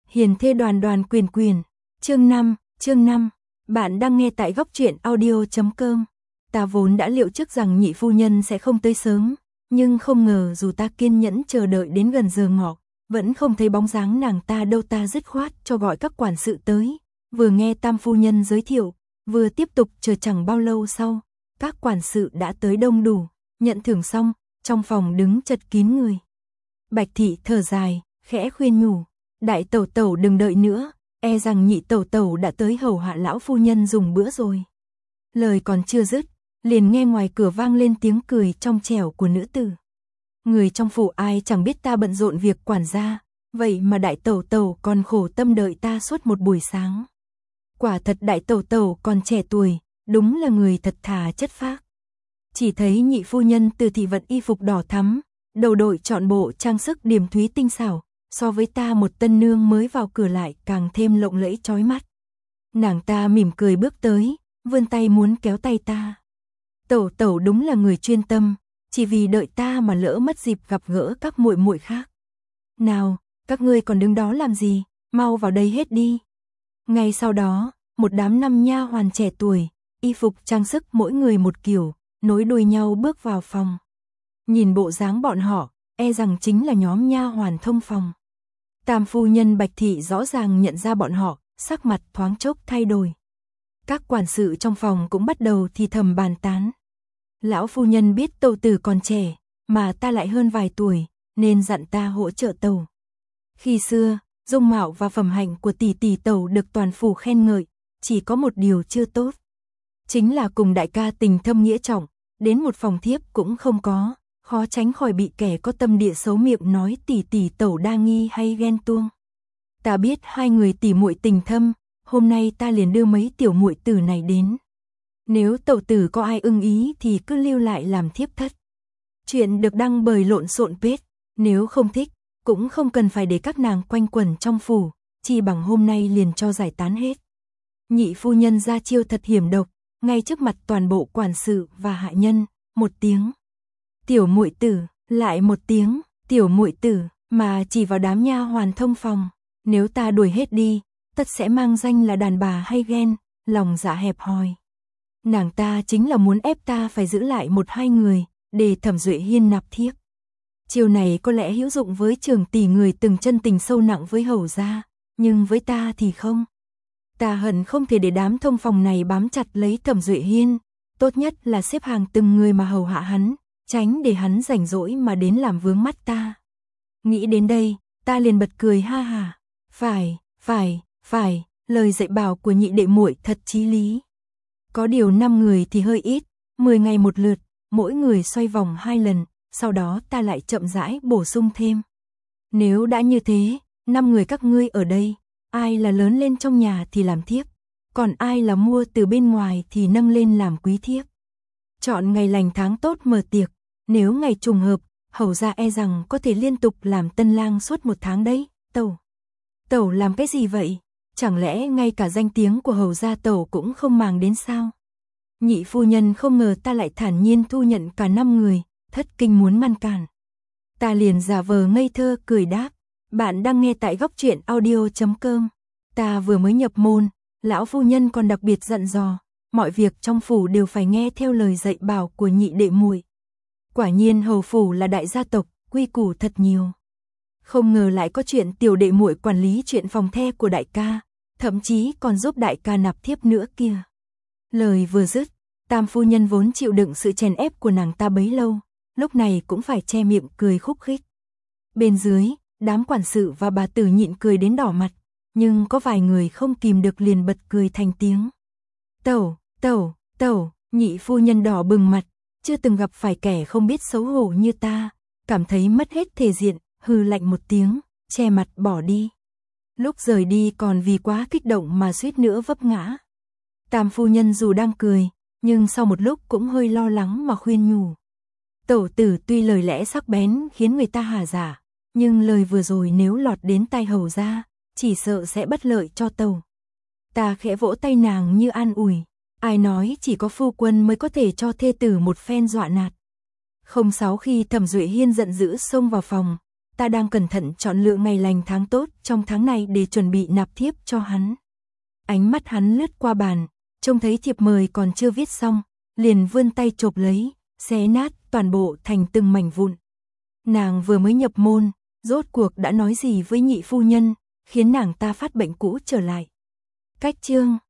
Hiền thê đoàn đoàn quyền quyền. Chương 5. Bạn đang nghe tại góc truyện audio.com. Ta vốn đã liệu trước rằng nhị phu nhân sẽ không tới sớm, nhưng không ngờ dù ta kiên nhẫn chờ đợi đến gần giờ ngọ, vẫn không thấy bóng dáng nàng ta đâu. Ta dứt khoát cho gọi các quản sự tới, vừa nghe tam phu nhân giới thiệu, vừa tiếp tục chờ. Chẳng bao lâu sau, các quản sự đã tới đông đủ, nhận thưởng xong, trong phòng đứng chật kín người. Bạch thị thở dài, khẽ khuyên nhủ, đại tẩu tẩu đừng đợi nữa, e rằng nhị tẩu tẩu đã tới hầu hạ lão phu nhân dùng bữa rồi. Lời còn chưa dứt, liền nghe ngoài cửa vang lên tiếng cười trong trẻo của nữ tử. Người trong phủ ai chẳng biết ta bận rộn việc quản gia, vậy mà đại tẩu tẩu còn khổ tâm đợi ta suốt một buổi sáng. Quả thật đại tẩu tẩu còn trẻ tuổi, đúng là người thật thà chất phác. Chỉ thấy nhị phu nhân từ thị vận y phục đỏ thắm, đầu đội trọn bộ trang sức điểm thúy tinh xảo, so với ta một tân nương mới vào cửa lại càng thêm lộng lẫy chói mắt. Nàng ta mỉm cười bước tới, vươn tay muốn kéo tay ta. Tẩu tẩu đúng là người chuyên tâm, chỉ vì đợi ta mà lỡ mất dịp gặp gỡ các muội muội khác. Nào, các ngươi còn đứng đó làm gì, mau vào đây hết đi. Ngay sau đó, một đám năm nha hoàn trẻ tuổi, y phục trang sức mỗi người một kiểu, nối đuôi nhau bước vào phòng. Nhìn bộ dáng bọn họ, e rằng chính là nhóm nha hoàn thông phòng. Tam phu nhân Bạch thị rõ ràng nhận ra bọn họ, sắc mặt thoáng chốc thay đổi. Các quản sự trong phòng cũng bắt đầu thì thầm bàn tán. Lão phu nhân biết tẩu tử còn trẻ, mà ta lại hơn vài tuổi, nên dặn ta hỗ trợ tẩu. Khi xưa, dung mạo và phẩm hạnh của tỷ tỷ tẩu được toàn phủ khen ngợi, chỉ có một điều chưa tốt. Chính là cùng đại ca tình thâm nghĩa trọng, đến một phòng thiếp cũng không có, khó tránh khỏi bị kẻ có tâm địa xấu miệng nói tỷ tỷ tẩu đa nghi hay ghen tuông. Ta biết hai người tỷ muội tình thâm, hôm nay ta liền đưa mấy tiểu muội tử này đến. Nếu tẩu tử có ai ưng ý thì cứ lưu lại làm thiếp thất. Chuyện được đăng bởi Lộn Xộn Page, nếu không thích, cũng không cần phải để các nàng quanh quẩn trong phủ, chỉ bằng hôm nay liền cho giải tán hết. Nhị phu nhân ra chiêu thật hiểm độc, ngay trước mặt toàn bộ quản sự và hạ nhân, một tiếng tiểu muội tử, lại một tiếng tiểu muội tử, mà chỉ vào đám nha hoàn thông phòng. Nếu ta đuổi hết đi, tất sẽ mang danh là đàn bà hay ghen, lòng dạ hẹp hòi. Nàng ta chính là muốn ép ta phải giữ lại một hai người, để Thẩm Duệ Hiên nạp thiếp. Chiêu này có lẽ hữu dụng với trưởng tỷ người từng chân tình sâu nặng với hầu gia, nhưng với ta thì không. Ta hận không thể để đám thông phòng này bám chặt lấy Thẩm Duệ Hiên, tốt nhất là xếp hàng từng người mà hầu hạ hắn, tránh để hắn rảnh rỗi mà đến làm vướng mắt ta. Nghĩ đến đây, ta liền bật cười ha hả. Phải, lời dạy bảo của nhị đệ muội thật chí lý. Có điều 5 người thì hơi ít, 10 ngày một lượt, mỗi người xoay vòng 2 lần, sau đó ta lại chậm rãi bổ sung thêm. Nếu đã như thế, 5 người các ngươi ở đây, ai là lớn lên trong nhà thì làm thiếp, còn ai là mua từ bên ngoài thì nâng lên làm quý thiếp. Chọn ngày lành tháng tốt mở tiệc, nếu ngày trùng hợp, hầu gia e rằng có thể liên tục làm tân lang suốt 1 tháng đấy. Tẩu làm cái gì vậy? Chẳng lẽ ngay cả danh tiếng của hầu gia tẩu cũng không màng đến sao? Nhị phu nhân không ngờ ta lại thản nhiên thu nhận cả 5 người, thất kinh muốn ngăn cản. Ta liền giả vờ ngây thơ cười đáp, bạn đang nghe tại góc truyện audio.com. Ta vừa mới nhập môn, lão phu nhân còn đặc biệt dặn dò, mọi việc trong phủ đều phải nghe theo lời dạy bảo của nhị đệ muội. Quả nhiên hầu phủ là đại gia tộc, quy củ thật nhiều. Không ngờ lại có chuyện tiểu đệ muội quản lý chuyện phòng the của đại ca, thậm chí còn giúp đại ca nạp thiếp nữa kia. Lời vừa dứt, tam phu nhân vốn chịu đựng sự chèn ép của nàng ta bấy lâu, lúc này cũng phải che miệng cười khúc khích. Bên dưới, đám quản sự và bà tử nhịn cười đến đỏ mặt, nhưng có vài người không kìm được liền bật cười thành tiếng. Tẩu, nhị phu nhân đỏ bừng mặt, chưa từng gặp phải kẻ không biết xấu hổ như ta, cảm thấy mất hết thể diện, hừ lạnh một tiếng, che mặt bỏ đi. Lúc rời đi còn vì quá kích động mà suýt nữa vấp ngã. Tam phu nhân dù đang cười, nhưng sau một lúc cũng hơi lo lắng mà khuyên nhủ. Tẩu tử tuy lời lẽ sắc bén khiến người ta hà dạ, nhưng lời vừa rồi nếu lọt đến tai hầu gia, chỉ sợ sẽ bất lợi cho tẩu. Ta khẽ vỗ tay nàng như an ủi, ai nói chỉ có phu quân mới có thể cho thê tử một phen dọa nạt. Không sáu khi Thẩm Duệ Hiên giận dữ xông vào phòng, ta đang cẩn thận chọn lựa ngày lành tháng tốt trong tháng này để chuẩn bị nạp thiếp cho hắn. Ánh mắt hắn lướt qua bàn, trông thấy thiệp mời còn chưa viết xong, liền vươn tay chộp lấy, xé nát toàn bộ thành từng mảnh vụn. Nàng vừa mới nhập môn, rốt cuộc đã nói gì với nhị phu nhân, khiến nàng ta phát bệnh cũ trở lại. Cách chương